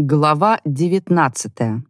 Глава 19.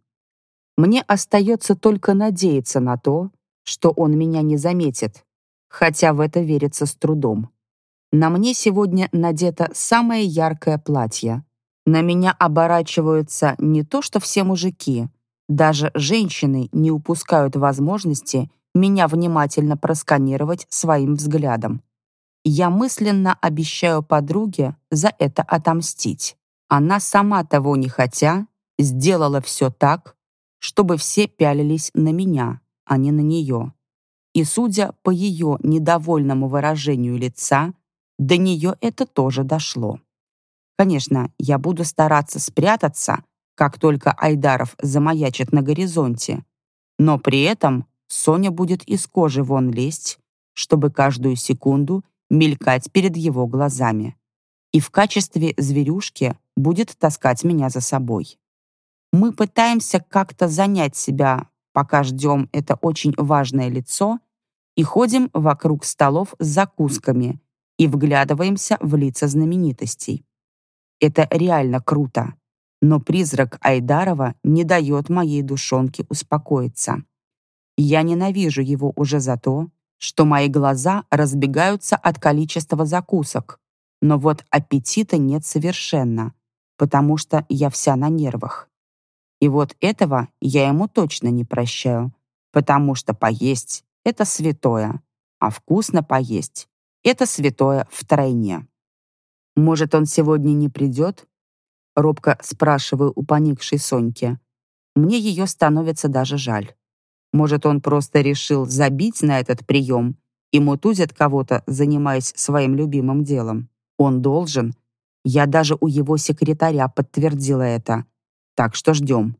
Мне остается только надеяться на то, что он меня не заметит, хотя в это верится с трудом. На мне сегодня надето самое яркое платье. На меня оборачиваются не то что все мужики, даже женщины не упускают возможности меня внимательно просканировать своим взглядом. Я мысленно обещаю подруге за это отомстить. Она сама того не хотя сделала все так, чтобы все пялились на меня, а не на нее. И, судя по ее недовольному выражению лица, до нее это тоже дошло. Конечно, я буду стараться спрятаться, как только Айдаров замаячит на горизонте, но при этом Соня будет из кожи вон лезть, чтобы каждую секунду мелькать перед его глазами. И в качестве зверюшки будет таскать меня за собой. Мы пытаемся как-то занять себя, пока ждем это очень важное лицо, и ходим вокруг столов с закусками и вглядываемся в лица знаменитостей. Это реально круто, но призрак Айдарова не дает моей душонке успокоиться. Я ненавижу его уже за то, что мои глаза разбегаются от количества закусок, но вот аппетита нет совершенно, потому что я вся на нервах. И вот этого я ему точно не прощаю, потому что поесть — это святое, а вкусно поесть — это святое втройне. «Может, он сегодня не придет?» — робко спрашиваю у поникшей Соньки. Мне ее становится даже жаль. Может, он просто решил забить на этот прием и мутузит кого-то, занимаясь своим любимым делом. Он должен. Я даже у его секретаря подтвердила это. Так что ждем.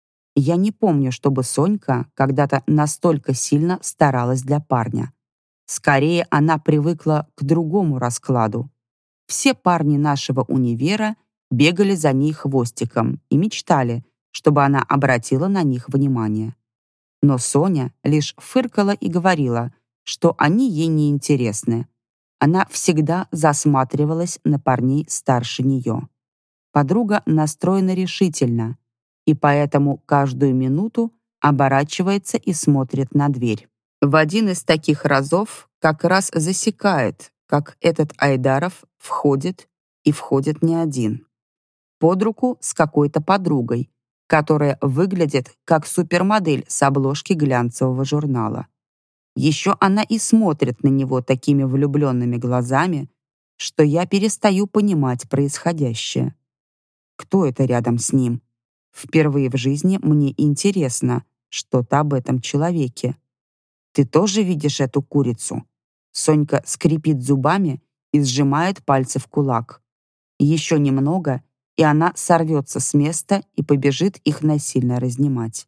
Я не помню, чтобы Сонька когда-то настолько сильно старалась для парня. Скорее, она привыкла к другому раскладу. Все парни нашего универа бегали за ней хвостиком и мечтали, чтобы она обратила на них внимание. Но Соня лишь фыркала и говорила, что они ей не интересны. Она всегда засматривалась на парней старше нее. Подруга настроена решительно, и поэтому каждую минуту оборачивается и смотрит на дверь. В один из таких разов как раз засекает, как этот Айдаров входит, и входит не один. Под руку с какой-то подругой, которая выглядит как супермодель с обложки глянцевого журнала. Еще она и смотрит на него такими влюбленными глазами, что я перестаю понимать происходящее. Кто это рядом с ним? Впервые в жизни мне интересно что-то об этом человеке. «Ты тоже видишь эту курицу?» Сонька скрипит зубами и сжимает пальцы в кулак. Еще немного, и она сорвется с места и побежит их насильно разнимать.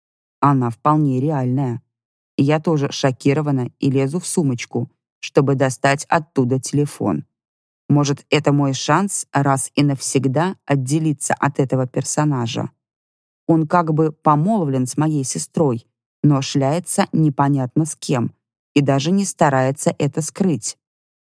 Она вполне реальная. Я тоже шокирована и лезу в сумочку, чтобы достать оттуда телефон. Может, это мой шанс раз и навсегда отделиться от этого персонажа. Он как бы помолвлен с моей сестрой, но шляется непонятно с кем и даже не старается это скрыть.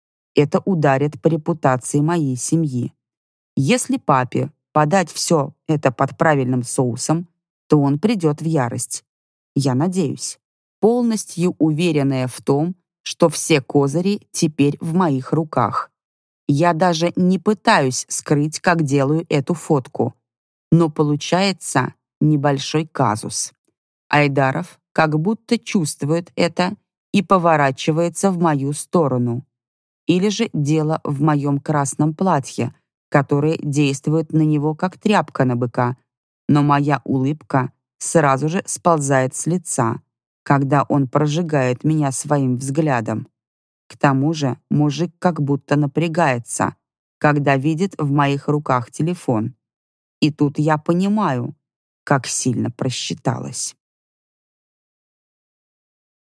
Это ударит по репутации моей семьи. Если папе подать все это под правильным соусом, то он придет в ярость. Я надеюсь, полностью уверенная в том, что все козыри теперь в моих руках. Я даже не пытаюсь скрыть, как делаю эту фотку. Но получается небольшой казус. Айдаров как будто чувствует это и поворачивается в мою сторону. Или же дело в моем красном платье, которое действует на него как тряпка на быка, но моя улыбка сразу же сползает с лица, когда он прожигает меня своим взглядом. К тому же мужик как будто напрягается, когда видит в моих руках телефон. И тут я понимаю, как сильно просчиталась.